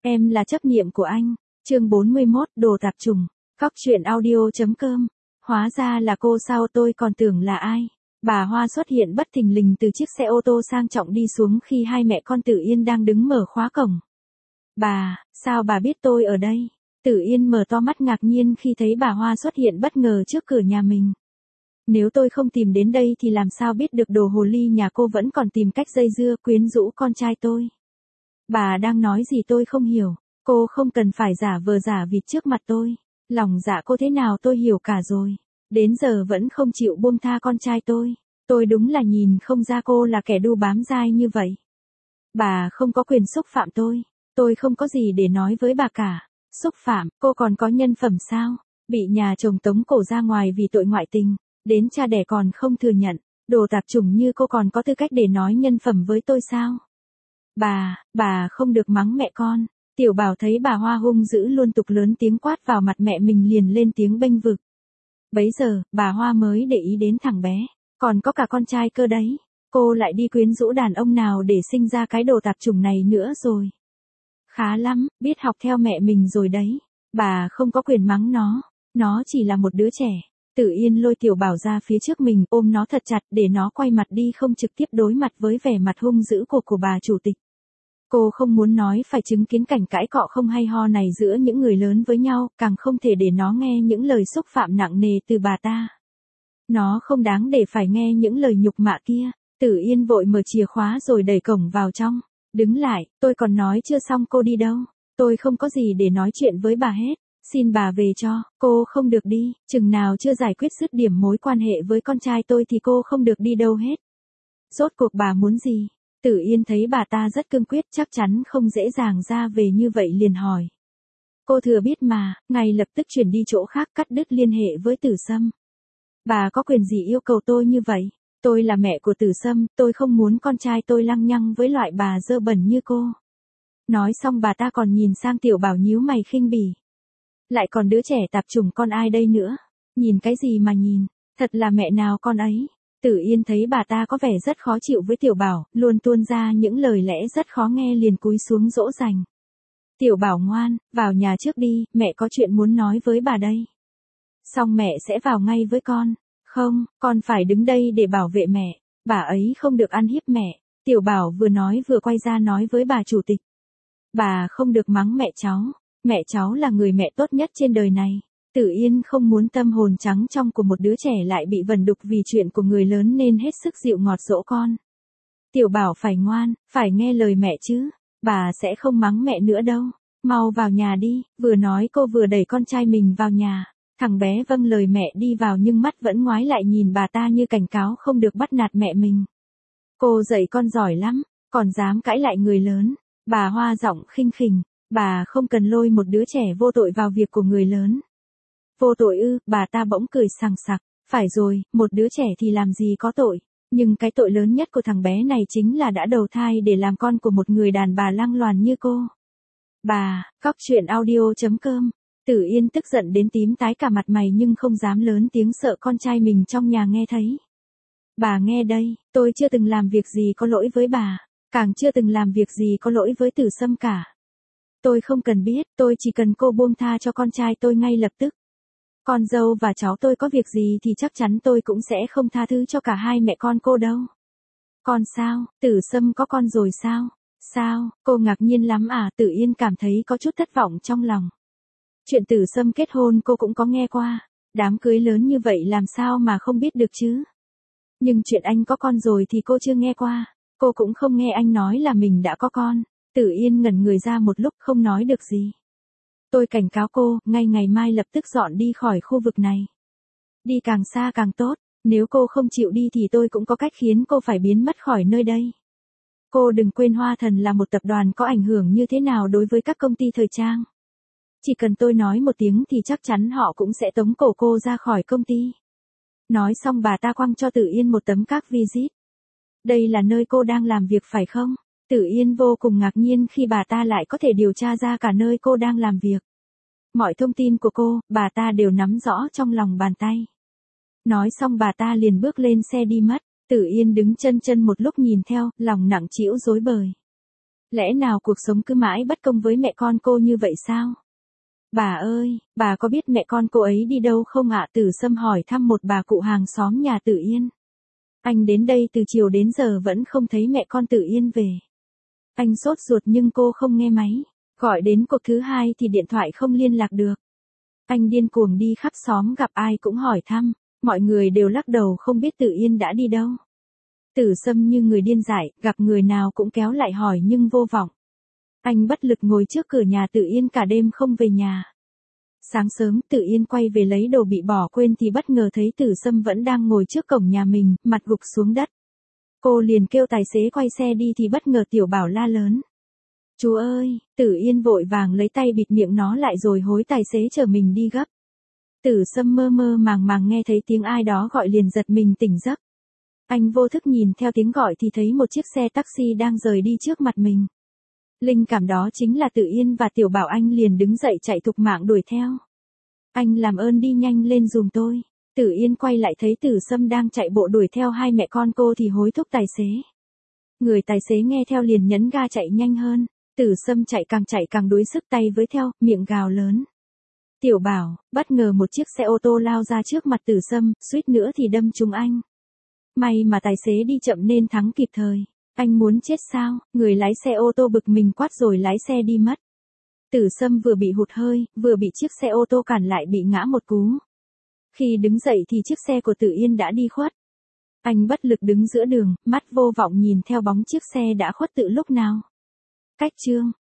Em là chấp niệm của anh. Chương 41, đồ tạp trùng. Cóc truyện audio.com. Hóa ra là cô sao, tôi còn tưởng là ai. Bà Hoa xuất hiện bất thình lình từ chiếc xe ô tô sang trọng đi xuống khi hai mẹ con Tử Yên đang đứng mở khóa cổng. Bà, sao bà biết tôi ở đây? Tử Yên mở to mắt ngạc nhiên khi thấy bà Hoa xuất hiện bất ngờ trước cửa nhà mình. Nếu tôi không tìm đến đây thì làm sao biết được đồ hồ ly nhà cô vẫn còn tìm cách dây dưa quyến rũ con trai tôi. Bà đang nói gì tôi không hiểu, cô không cần phải giả vờ giả vịt trước mặt tôi. Lòng dạ cô thế nào tôi hiểu cả rồi. Đến giờ vẫn không chịu buông tha con trai tôi đúng là nhìn không ra cô là kẻ đu bám dai như vậy. Bà không có quyền xúc phạm tôi không có gì để nói với bà cả. Xúc phạm, cô còn có nhân phẩm sao? Bị nhà chồng tống cổ ra ngoài vì tội ngoại tình, đến cha đẻ còn không thừa nhận, đồ tạp chủng như cô còn có tư cách để nói nhân phẩm với tôi sao? Bà không được mắng mẹ con. Tiểu Bảo thấy bà Hoa hung dữ luôn tục lớn tiếng quát vào mặt mẹ mình liền lên tiếng bênh vực. Bấy giờ, bà Hoa mới để ý đến thằng bé, còn có cả con trai cơ đấy. Cô lại đi quyến rũ đàn ông nào để sinh ra cái đồ tạp chủng này nữa rồi. Khá lắm, biết học theo mẹ mình rồi đấy. Bà không có quyền mắng nó chỉ là một đứa trẻ. Tử Yên lôi Tiểu Bảo ra phía trước mình, ôm nó thật chặt để nó quay mặt đi không trực tiếp đối mặt với vẻ mặt hung dữ của bà chủ tịch. Cô không muốn nói phải chứng kiến cảnh cãi cọ không hay ho này giữa những người lớn với nhau, càng không thể để nó nghe những lời xúc phạm nặng nề từ bà ta. Nó không đáng để phải nghe những lời nhục mạ kia. Tử Yên vội mở chìa khóa rồi đẩy cổng vào trong. Đứng lại, tôi còn nói chưa xong, cô đi đâu? Tôi không có gì để nói chuyện với bà hết. Xin bà về cho, cô không được đi, chừng nào chưa giải quyết dứt điểm mối quan hệ với con trai tôi thì cô không được đi đâu hết. Rốt cuộc bà muốn gì? Tử Yên thấy bà ta rất cương quyết, chắc chắn không dễ dàng ra về như vậy liền hỏi. Cô thừa biết mà, ngay lập tức chuyển đi chỗ khác, cắt đứt liên hệ với Tử Sâm. Bà có quyền gì yêu cầu tôi như vậy? Tôi là mẹ của Tử Sâm, tôi không muốn con trai tôi lăng nhăng với loại bà dơ bẩn như cô. Nói xong bà ta còn nhìn sang Tiểu Bảo nhíu mày khinh bỉ. Lại còn đứa trẻ tạp chủng con ai đây nữa? Nhìn cái gì mà nhìn, thật là mẹ nào con ấy. Tử Yên thấy bà ta có vẻ rất khó chịu với Tiểu Bảo, luôn tuôn ra những lời lẽ rất khó nghe liền cúi xuống dỗ dành. Tiểu Bảo ngoan, vào nhà trước đi, mẹ có chuyện muốn nói với bà đây. Xong mẹ sẽ vào ngay với con. Không, con phải đứng đây để bảo vệ mẹ, bà ấy không được ăn hiếp mẹ. Tiểu Bảo vừa nói vừa quay ra nói với bà chủ tịch. Bà không được mắng mẹ cháu là người mẹ tốt nhất trên đời này. Tử Yên không muốn tâm hồn trắng trong của một đứa trẻ lại bị vần đục vì chuyện của người lớn nên hết sức dịu ngọt dỗ con. Tiểu Bảo phải ngoan, phải nghe lời mẹ chứ, bà sẽ không mắng mẹ nữa đâu. Mau vào nhà đi, vừa nói cô vừa đẩy con trai mình vào nhà. Thằng bé vâng lời mẹ đi vào nhưng mắt vẫn ngoái lại nhìn bà ta như cảnh cáo không được bắt nạt mẹ mình. Cô dạy con giỏi lắm, còn dám cãi lại người lớn. Bà Hoa giọng khinh khỉnh, bà không cần lôi một đứa trẻ vô tội vào việc của người lớn. Vô tội ư? Bà ta bỗng cười sằng sặc. Phải rồi, một đứa trẻ thì làm gì có tội. Nhưng cái tội lớn nhất của thằng bé này chính là đã đầu thai để làm con của một người đàn bà lăng loàn như cô. Bà, cóc truyện audio.com. Tử Yên tức giận đến tím tái cả mặt mày nhưng không dám lớn tiếng sợ con trai mình trong nhà nghe thấy. Bà nghe đây, tôi chưa từng làm việc gì có lỗi với bà, càng chưa từng làm việc gì có lỗi với Tử Sâm cả. Tôi không cần biết, tôi chỉ cần cô buông tha cho con trai tôi ngay lập tức. Con dâu và cháu tôi có việc gì thì chắc chắn tôi cũng sẽ không tha thứ cho cả hai mẹ con cô đâu. Con sao, Tử Sâm có con rồi sao? Sao, cô ngạc nhiên lắm à? Tử Yên cảm thấy có chút thất vọng trong lòng. Chuyện Tử Sâm kết hôn cô cũng có nghe qua, đám cưới lớn như vậy làm sao mà không biết được chứ. Nhưng chuyện anh có con rồi thì cô chưa nghe qua, cô cũng không nghe anh nói là mình đã có con. Tử Yên ngẩn người ra một lúc không nói được gì. Tôi cảnh cáo cô, ngay ngày mai lập tức dọn đi khỏi khu vực này. Đi càng xa càng tốt, nếu cô không chịu đi thì tôi cũng có cách khiến cô phải biến mất khỏi nơi đây. Cô đừng quên Hoa Thần là một tập đoàn có ảnh hưởng như thế nào đối với các công ty thời trang. Chỉ cần tôi nói một tiếng thì chắc chắn họ cũng sẽ tống cổ cô ra khỏi công ty. Nói xong bà ta quăng cho Tử Yên một tấm các visit. Đây là nơi cô đang làm việc phải không? Tử Yên vô cùng ngạc nhiên khi bà ta lại có thể điều tra ra cả nơi cô đang làm việc. Mọi thông tin của cô, bà ta đều nắm rõ trong lòng bàn tay. Nói xong bà ta liền bước lên xe đi mất. Tử Yên đứng chân chân một lúc nhìn theo, lòng nặng trĩu rối bời. Lẽ nào cuộc sống cứ mãi bất công với mẹ con cô như vậy sao? Bà ơi, bà có biết mẹ con cô ấy đi đâu không ạ? Tử Sâm hỏi thăm một bà cụ hàng xóm nhà Tử Yên. Anh đến đây từ chiều đến giờ vẫn không thấy mẹ con Tử Yên về. Anh sốt ruột nhưng cô không nghe máy. Gọi đến cuộc thứ hai thì điện thoại không liên lạc được. Anh điên cuồng đi khắp xóm gặp ai cũng hỏi thăm. Mọi người đều lắc đầu không biết Tử Yên đã đi đâu. Tử Sâm như người điên dại, gặp người nào cũng kéo lại hỏi nhưng vô vọng. Anh bất lực ngồi trước cửa nhà Tử Yên cả đêm không về nhà. Sáng sớm Tử Yên quay về lấy đồ bị bỏ quên thì bất ngờ thấy Tử Sâm vẫn đang ngồi trước cổng nhà mình, mặt gục xuống đất. Cô liền kêu tài xế quay xe đi thì bất ngờ Tiểu Bảo la lớn. Chú ơi, Tử Yên vội vàng lấy tay bịt miệng nó lại rồi hối tài xế chở mình đi gấp. Tử Sâm mơ mơ màng màng nghe thấy tiếng ai đó gọi liền giật mình tỉnh giấc. Anh vô thức nhìn theo tiếng gọi thì thấy một chiếc xe taxi đang rời đi trước mặt mình. Linh cảm đó chính là Tử Yên và Tiểu Bảo, anh liền đứng dậy chạy thục mạng đuổi theo. Anh làm ơn đi nhanh lên giùm tôi. Tử Yên quay lại thấy Tử Sâm đang chạy bộ đuổi theo hai mẹ con cô thì hối thúc tài xế. Người tài xế nghe theo liền nhấn ga chạy nhanh hơn. Tử Sâm chạy càng đuối sức tay với theo, miệng gào lớn. Tiểu Bảo, bất ngờ một chiếc xe ô tô lao ra trước mặt Tử Sâm, suýt nữa thì đâm trúng anh. May mà tài xế đi chậm nên thắng kịp thời. Anh muốn chết sao? Người lái xe ô tô bực mình quát rồi lái xe đi mất. Tử Sâm vừa bị hụt hơi, vừa bị chiếc xe ô tô cản lại bị ngã một cú. Khi đứng dậy thì chiếc xe của Tử Yên đã đi khuất. Anh bất lực đứng giữa đường, mắt vô vọng nhìn theo bóng chiếc xe đã khuất từ lúc nào. Cách chương